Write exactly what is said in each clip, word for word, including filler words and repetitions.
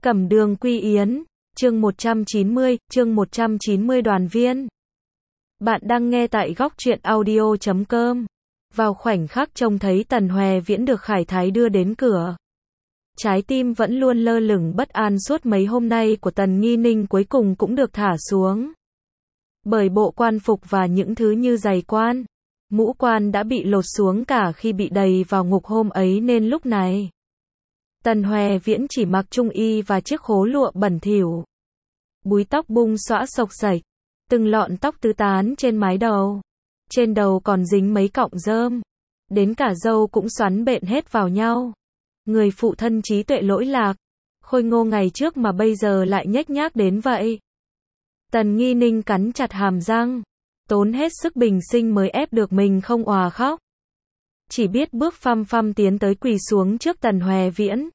Cẩm Đường Quy Yến, chương một trăm chín mươi, chương một trăm chín mươi đoàn viên. Bạn đang nghe tại góc truyện audio chấm com. Vào khoảnh khắc trông thấy Tần Hoè Viễn được Khải Thái đưa đến cửa, trái tim vẫn luôn lơ lửng bất an suốt mấy hôm nay của Tần Nghi Ninh cuối cùng cũng được thả xuống. Bởi bộ quan phục và những thứ như giày quan, mũ quan đã bị lột xuống cả khi bị đày vào ngục hôm ấy, nên lúc này Tần Hoè Viễn chỉ mặc trung y và chiếc khố lụa bẩn thỉu. Búi tóc bung xõa xộc xệch, từng lọn tóc tứ tán trên mái đầu. Trên đầu còn dính mấy cọng rơm, đến cả râu cũng xoắn bện hết vào nhau. Người phụ thân trí tuệ lỗi lạc, khôi ngô ngày trước mà bây giờ lại nhếch nhác đến vậy. Tần Nghi Ninh cắn chặt hàm răng, tốn hết sức bình sinh mới ép được mình không òa khóc. Chỉ biết bước phăm phăm tiến tới quỳ xuống trước Tần Hoè Viễn,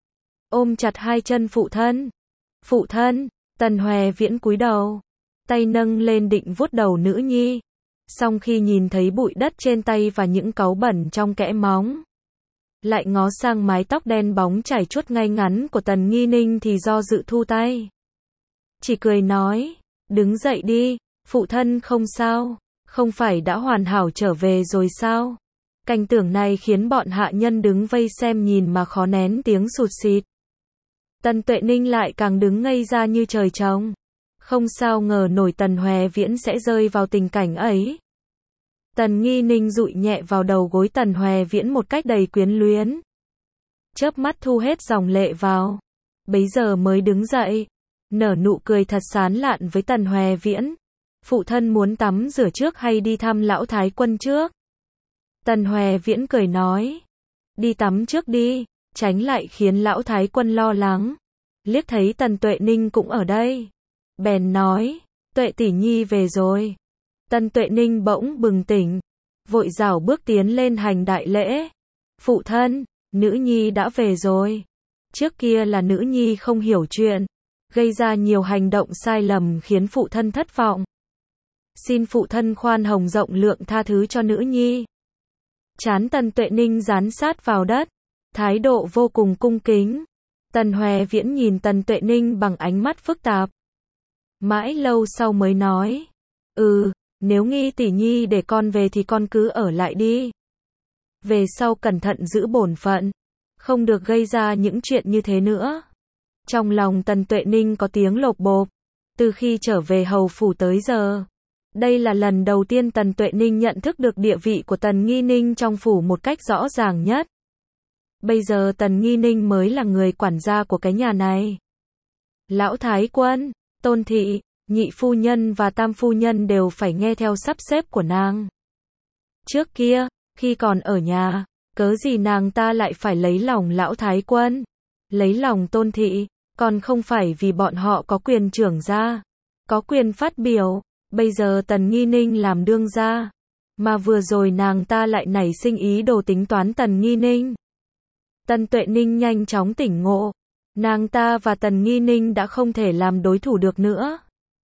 ôm chặt hai chân phụ thân. Phụ thân. Tần Hoè Viễn cúi đầu, tay nâng lên định vuốt đầu nữ nhi. Song khi nhìn thấy bụi đất trên tay và những cáu bẩn trong kẽ móng, lại ngó sang mái tóc đen bóng chảy chuốt ngay ngắn của Tần Nghi Ninh thì do dự thu tay. Chỉ cười nói, đứng dậy đi, phụ thân không sao, không phải đã hoàn hảo trở về rồi sao? Cảnh tưởng này khiến bọn hạ nhân đứng vây xem nhìn mà khó nén tiếng sụt sịt. Tần Tuệ Ninh lại càng đứng ngây ra như trời trồng. Không sao ngờ nổi Tần Hoè Viễn sẽ rơi vào tình cảnh ấy. Tần Nghi Ninh dụi nhẹ vào đầu gối Tần Hoè Viễn một cách đầy quyến luyến. Chớp mắt thu hết dòng lệ vào. Bấy giờ mới đứng dậy, nở nụ cười thật sán lạn với Tần Hoè Viễn. Phụ thân muốn tắm rửa trước hay đi thăm lão thái quân trước? Tần Hoè Viễn cười nói, đi tắm trước đi, tránh lại khiến lão thái quân lo lắng. Liếc thấy Tần Tuệ Ninh cũng ở đây, bèn nói, Tuệ tỷ nhi về rồi. Tần Tuệ Ninh bỗng bừng tỉnh, vội rảo bước tiến lên hành đại lễ. Phụ thân, nữ nhi đã về rồi. Trước kia là nữ nhi không hiểu chuyện, gây ra nhiều hành động sai lầm khiến phụ thân thất vọng. Xin phụ thân khoan hồng rộng lượng tha thứ cho nữ nhi. Trán Tần Tuệ Ninh dán sát vào đất, thái độ vô cùng cung kính. Tần Hoè Viễn nhìn Tần Tuệ Ninh bằng ánh mắt phức tạp. Mãi lâu sau mới nói, ừ, nếu Nghi tỷ nhi để con về thì con cứ ở lại đi. Về sau cẩn thận giữ bổn phận, không được gây ra những chuyện như thế nữa. Trong lòng Tần Tuệ Ninh có tiếng lộp bộp. Từ khi trở về hầu phủ tới giờ, đây là lần đầu tiên Tần Tuệ Ninh nhận thức được địa vị của Tần Nghi Ninh trong phủ một cách rõ ràng nhất. Bây giờ Tần Nghi Ninh mới là người quản gia của cái nhà này. Lão thái quân, tôn thị, nhị phu nhân và tam phu nhân đều phải nghe theo sắp xếp của nàng. Trước kia, khi còn ở nhà, cớ gì nàng ta lại phải lấy lòng lão thái quân, lấy lòng tôn thị, còn không phải vì bọn họ có quyền trưởng gia, có quyền phát biểu. Bây giờ Tần Nghi Ninh làm đương gia, mà vừa rồi nàng ta lại nảy sinh ý đồ tính toán Tần Nghi Ninh. Tần Tuệ Ninh nhanh chóng tỉnh ngộ, nàng ta và Tần Nghi Ninh đã không thể làm đối thủ được nữa.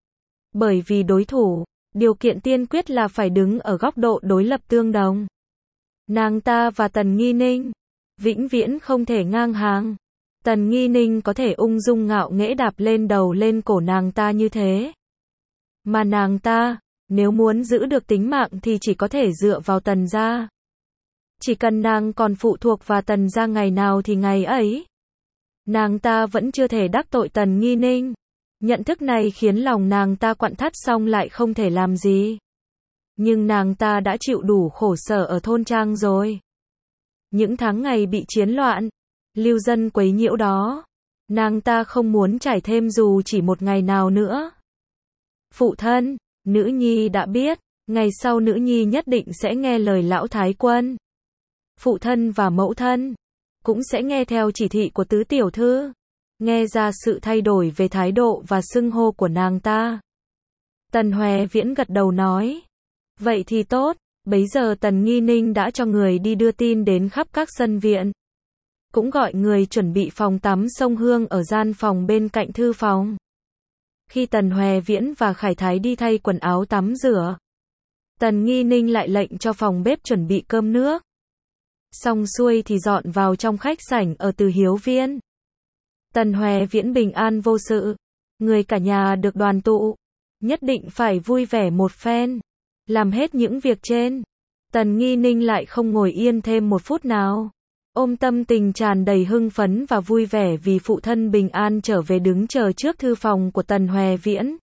Bởi vì đối thủ, điều kiện tiên quyết là phải đứng ở góc độ đối lập tương đồng. Nàng ta và Tần Nghi Ninh vĩnh viễn không thể ngang hàng. Tần Nghi Ninh có thể ung dung ngạo nghễ đạp lên đầu lên cổ nàng ta như thế. Mà nàng ta, nếu muốn giữ được tính mạng thì chỉ có thể dựa vào Tần gia. Chỉ cần nàng còn phụ thuộc vào Tần gia ngày nào thì ngày ấy. Nàng ta vẫn chưa thể đắc tội Tần Nghi Ninh. Nhận thức này khiến lòng nàng ta quặn thắt xong lại không thể làm gì. Nhưng nàng ta đã chịu đủ khổ sở ở thôn trang rồi. Những tháng ngày bị chiến loạn, lưu dân quấy nhiễu đó, nàng ta không muốn trải thêm dù chỉ một ngày nào nữa. Phụ thân, nữ nhi đã biết, ngày sau nữ nhi nhất định sẽ nghe lời lão thái quân. Phụ thân và mẫu thân cũng sẽ nghe theo chỉ thị của tứ tiểu thư. Nghe ra sự thay đổi về thái độ và xưng hô của nàng ta, Tần Hoè Viễn gật đầu nói, vậy thì tốt. Bấy giờ Tần Nghi Ninh đã cho người đi đưa tin đến khắp các sân viện, cũng gọi người chuẩn bị phòng tắm sông Hương ở gian phòng bên cạnh thư phòng. Khi Tần Hoè Viễn và Khải Thái đi thay quần áo tắm rửa, Tần Nghi Ninh lại lệnh cho phòng bếp chuẩn bị cơm nước. Xong xuôi thì dọn vào trong khách sảnh ở Từ Hiếu Viên. Tần Hoè Viễn bình an vô sự. Người cả nhà được đoàn tụ. Nhất định phải vui vẻ một phen. Làm hết những việc trên. Tần Nghi Ninh lại không ngồi yên thêm một phút nào. Ôm tâm tình tràn đầy hưng phấn và vui vẻ vì phụ thân bình an trở về đứng chờ trước thư phòng của Tần Hoè Viễn.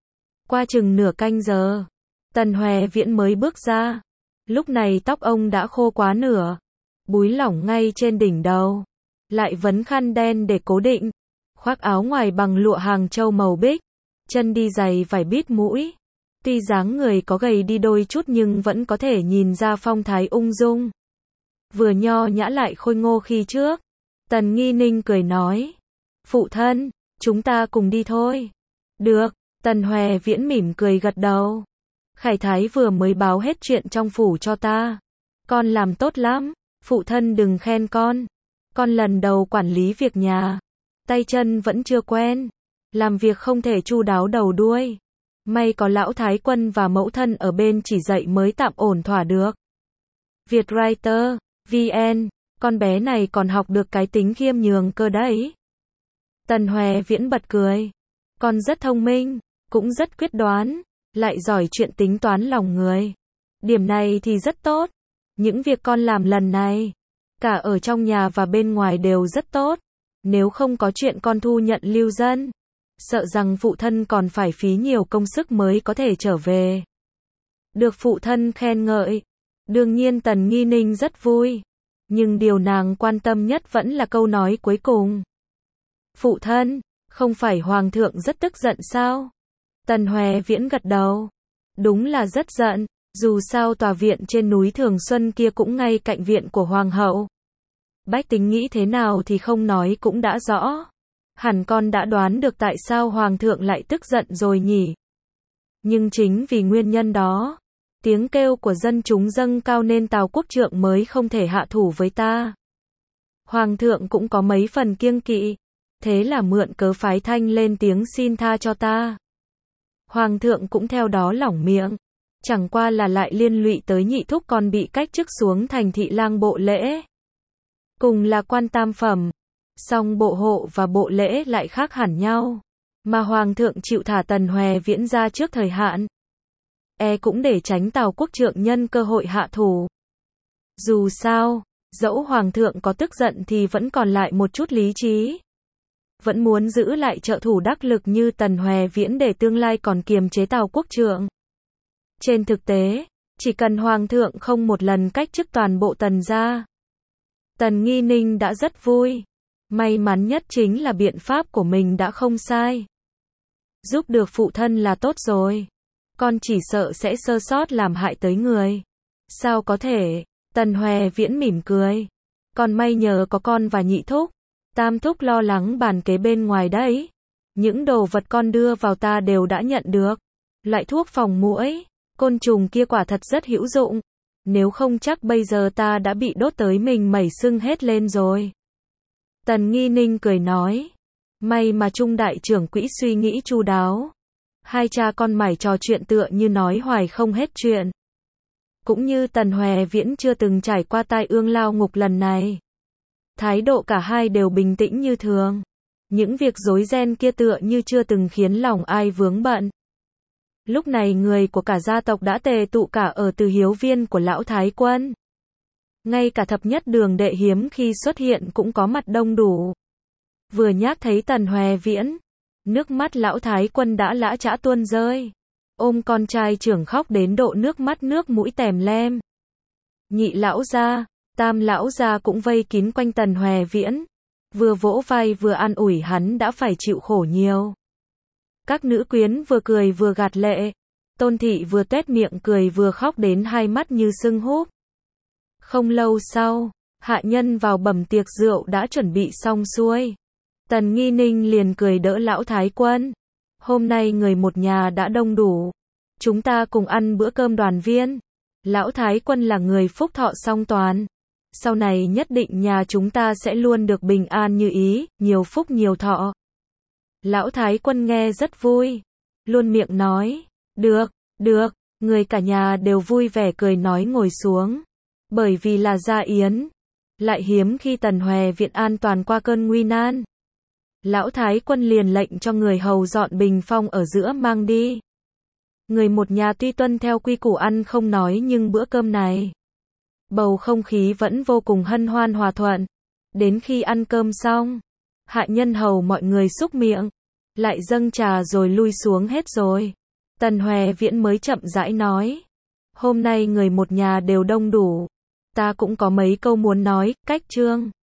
Qua chừng nửa canh giờ, Tần Hoè Viễn mới bước ra. Lúc này tóc ông đã khô quá nửa. Búi lỏng ngay trên đỉnh đầu. Lại vấn khăn đen để cố định. Khoác áo ngoài bằng lụa Hàng Châu màu bích. Chân đi giày vải bít mũi. Tuy dáng người có gầy đi đôi chút nhưng vẫn có thể nhìn ra phong thái ung dung. Vừa nho nhã lại khôi ngô khi trước. Tần Nghi Ninh cười nói. Phụ thân, chúng ta cùng đi thôi. Được, Tần Hoè Viễn mỉm cười gật đầu. Khải Thái vừa mới báo hết chuyện trong phủ cho ta. Con làm tốt lắm, phụ thân đừng khen con. Con lần đầu quản lý việc nhà. Tay chân vẫn chưa quen. Làm việc không thể chu đáo đầu đuôi. May có lão Thái Quân và mẫu thân ở bên chỉ dạy mới tạm ổn thỏa được. Vietwriter, vê en, con bé này còn học được cái tính khiêm nhường cơ đấy. Tần Hoè Viễn bật cười. Con rất thông minh, cũng rất quyết đoán, lại giỏi chuyện tính toán lòng người. Điểm này thì rất tốt. Những việc con làm lần này, cả ở trong nhà và bên ngoài đều rất tốt. Nếu không có chuyện con thu nhận lưu dân, sợ rằng phụ thân còn phải phí nhiều công sức mới có thể trở về. Được phụ thân khen ngợi. Đương nhiên Tần Nghi Ninh rất vui. Nhưng điều nàng quan tâm nhất vẫn là câu nói cuối cùng. Phụ thân, không phải Hoàng thượng rất tức giận sao? Tần Hoè Viễn gật đầu. Đúng là rất giận. Dù sao tòa viện trên núi Thường Xuân kia cũng ngay cạnh viện của Hoàng hậu. Bách tính nghĩ thế nào thì không nói cũng đã rõ. Hẳn con đã đoán được tại sao Hoàng thượng lại tức giận rồi nhỉ? Nhưng chính vì nguyên nhân đó, tiếng kêu của dân chúng dâng cao nên Tào Quốc Trượng mới không thể hạ thủ với ta. Hoàng thượng cũng có mấy phần kiêng kỵ. Thế là mượn cớ phái thanh lên tiếng xin tha cho ta. Hoàng thượng cũng theo đó lỏng miệng. Chẳng qua là lại liên lụy tới nhị thúc còn bị cách chức xuống thành thị lang bộ lễ. Cùng là quan tam phẩm. Song bộ hộ và bộ lễ lại khác hẳn nhau. Mà Hoàng thượng chịu thả Tần Hoè Viễn ra trước thời hạn. E cũng để tránh Tào Quốc Trượng nhân cơ hội hạ thủ. Dù sao, dẫu Hoàng thượng có tức giận thì vẫn còn lại một chút lý trí. Vẫn muốn giữ lại trợ thủ đắc lực như Tần Hoè Viễn để tương lai còn kiềm chế Tào Quốc Trượng. Trên thực tế, chỉ cần Hoàng thượng không một lần cách chức toàn bộ Tần gia, Tần Nghi Ninh đã rất vui. May mắn nhất chính là biện pháp của mình đã không sai. Giúp được phụ thân là tốt rồi. Con chỉ sợ sẽ sơ sót làm hại tới người. Sao có thể? Tần Hoè Viễn mỉm cười. Còn may nhờ có con và nhị thúc. Tam thúc lo lắng bàn kế bên ngoài đấy. Những đồ vật con đưa vào ta đều đã nhận được. Loại thuốc phòng muỗi, côn trùng kia quả thật rất hữu dụng. Nếu không chắc bây giờ ta đã bị đốt tới mình mẩy sưng hết lên rồi. Tần Nghi Ninh cười nói. May mà Trung đại trưởng quỹ suy nghĩ chu đáo. Hai cha con mải trò chuyện tựa như nói hoài không hết chuyện. Cũng như Tần Hoè Viễn chưa từng trải qua tai ương lao ngục lần này. Thái độ cả hai đều bình tĩnh như thường. Những việc rối ren kia tựa như chưa từng khiến lòng ai vướng bận. Lúc này người của cả gia tộc đã tề tụ cả ở Từ Hiếu Viên của lão Thái Quân. Ngay cả thập nhất đường đệ hiếm khi xuất hiện cũng có mặt đông đủ. Vừa nhắc thấy Tần Hoè Viễn, nước mắt lão Thái Quân đã lã chã tuôn rơi. Ôm con trai trưởng khóc đến độ nước mắt nước mũi tèm lem. Nhị lão gia, tam lão gia cũng vây kín quanh Tần Hoè Viễn. Vừa vỗ vai vừa an ủi hắn đã phải chịu khổ nhiều. Các nữ quyến vừa cười vừa gạt lệ. Tôn thị vừa tuét miệng cười vừa khóc đến hai mắt như sưng húp. Không lâu sau, hạ nhân vào bẩm tiệc rượu đã chuẩn bị xong xuôi. Tần Nghi Ninh liền cười đỡ lão Thái Quân. Hôm nay người một nhà đã đông đủ. Chúng ta cùng ăn bữa cơm đoàn viên. Lão Thái Quân là người phúc thọ song toàn. Sau này nhất định nhà chúng ta sẽ luôn được bình an như ý, nhiều phúc nhiều thọ. Lão Thái Quân nghe rất vui. Luôn miệng nói. Được, được, người cả nhà đều vui vẻ cười nói ngồi xuống. Bởi vì là gia yến. Lại hiếm khi Tần Hoè Viễn an toàn qua cơn nguy nan. Lão Thái quân liền lệnh cho người hầu dọn bình phong ở giữa mang đi. Người một nhà tuy tuân theo quy củ ăn không nói nhưng bữa cơm này, bầu không khí vẫn vô cùng hân hoan hòa thuận. Đến khi ăn cơm xong, hạ nhân hầu mọi người xúc miệng, lại dâng trà rồi lui xuống hết rồi. Tần Hoè Viễn mới chậm rãi nói, hôm nay người một nhà đều đông đủ, ta cũng có mấy câu muốn nói. Cách Trương